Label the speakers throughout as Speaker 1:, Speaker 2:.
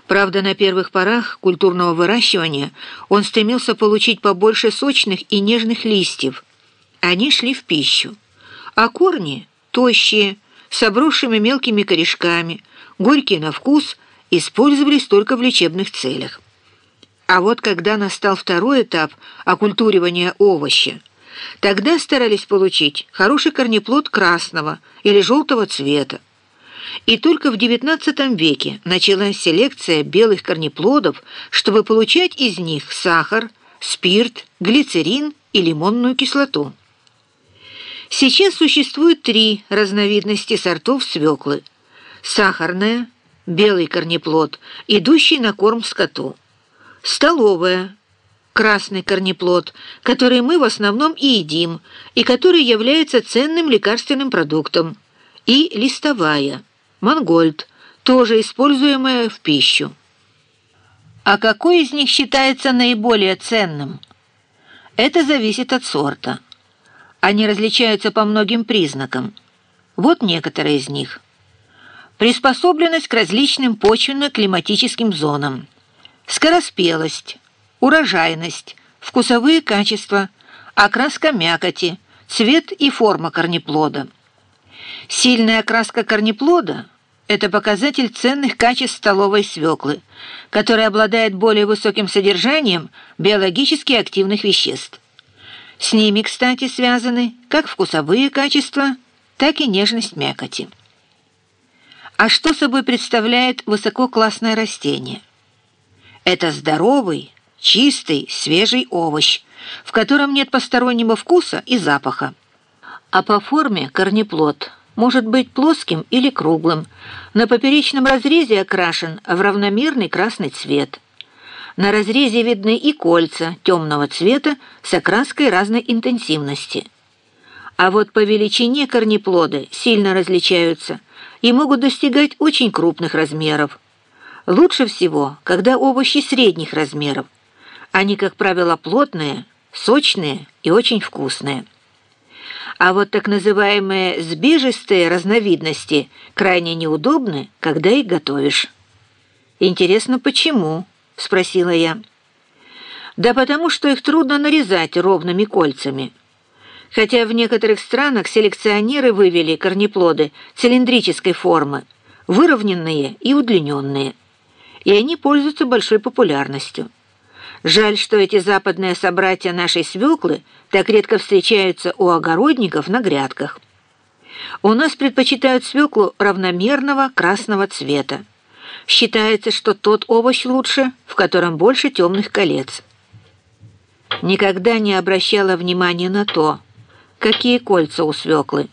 Speaker 1: Правда, на первых порах культурного выращивания он стремился получить побольше сочных и нежных листьев. Они шли в пищу. А корни, тощие, с обросшими мелкими корешками, горькие на вкус, использовались только в лечебных целях. А вот когда настал второй этап окультуривания овоща, тогда старались получить хороший корнеплод красного или желтого цвета. И только в XIX веке началась селекция белых корнеплодов, чтобы получать из них сахар, спирт, глицерин и лимонную кислоту. Сейчас существует 3 разновидности сортов свеклы: сахарная, белый корнеплод, идущий на корм скоту; столовая, красный корнеплод, который мы в основном и едим, и который является ценным лекарственным продуктом; и листовая, мангольд, тоже используемая в пищу. А какой из них считается наиболее ценным? Это зависит от сорта. Они различаются по многим признакам. Вот некоторые из них. Приспособленность к различным почвенно-климатическим зонам, скороспелость, урожайность, вкусовые качества, окраска мякоти, цвет и форма корнеплода. Сильная окраска корнеплода – это показатель ценных качеств столовой свеклы, которая обладает более высоким содержанием биологически активных веществ. С ними, кстати, связаны как вкусовые качества, так и нежность мякоти. А что собой представляет высококлассное растение? Это здоровый, чистый, свежий овощ, в котором нет постороннего вкуса и запаха. А по форме корнеплод может быть плоским или круглым, на поперечном разрезе окрашен в равномерный красный цвет. На разрезе видны и кольца темного цвета с окраской разной интенсивности. А вот по величине корнеплоды сильно различаются и могут достигать очень крупных размеров. Лучше всего, когда овощи средних размеров. Они, как правило, плотные, сочные и очень вкусные. А вот так называемые сбежистые разновидности крайне неудобны, когда их готовишь. «Интересно, почему?» — спросила я. «Да потому что их трудно нарезать ровными кольцами. Хотя в некоторых странах селекционеры вывели корнеплоды цилиндрической формы, выровненные и удлиненные, и они пользуются большой популярностью. Жаль, что эти западные собратья нашей свеклы так редко встречаются у огородников на грядках. У нас предпочитают свеклу равномерного красного цвета. Считается, что тот овощ лучше, в котором больше темных колец». Никогда не обращала внимания на то, какие кольца у свеклы.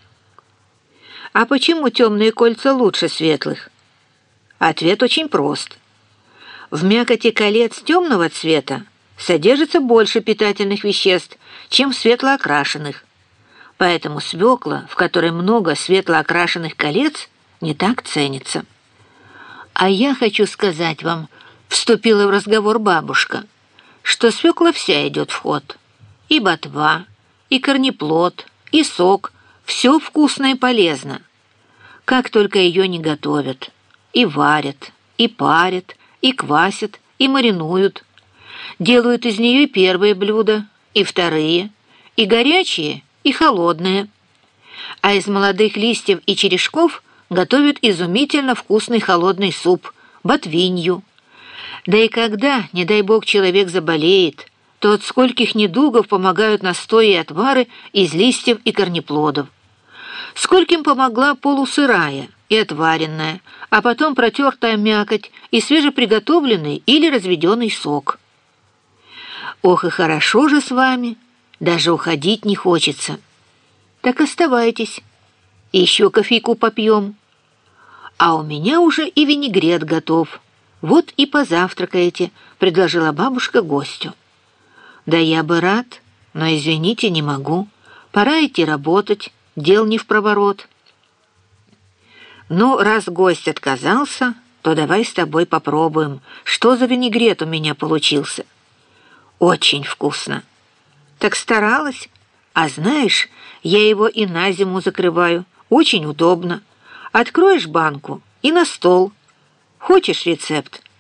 Speaker 1: А почему темные кольца лучше светлых? Ответ очень прост. В мякоти колец темного цвета содержится больше питательных веществ, чем в светлоокрашенных. Поэтому свекла, в которой много светлоокрашенных колец, не так ценится. «А я хочу сказать вам», — вступила в разговор бабушка, «что свекла вся идет в ход. И ботва, и корнеплод, и сок — все вкусно и полезно. Как только ее не готовят, и варят, и парят, и квасят, и маринуют. Делают из нее и первые блюда, и вторые, и горячие, и холодные. А из молодых листьев и черешков готовят изумительно вкусный холодный суп, ботвинью. Да и когда, не дай бог, человек заболеет, то от скольких недугов помогают настои и отвары из листьев и корнеплодов. Скольким помогла полусырая и отваренная, а потом протертая мякоть и свежеприготовленный или разведенный сок. Ох, и хорошо же с вами, даже уходить не хочется. Так оставайтесь, еще кофейку попьем. А у меня уже и винегрет готов. Вот и позавтракаете, предложила бабушка гостю. Да я бы рад, но, извините, не могу. Пора идти работать, дел не впроворот. Ну, раз гость отказался, то давай с тобой попробуем, что за винегрет у меня получился. Очень вкусно. Так старалась. А знаешь, я его и на зиму закрываю. Очень удобно. Откроешь банку и на стол. Хочешь рецепт?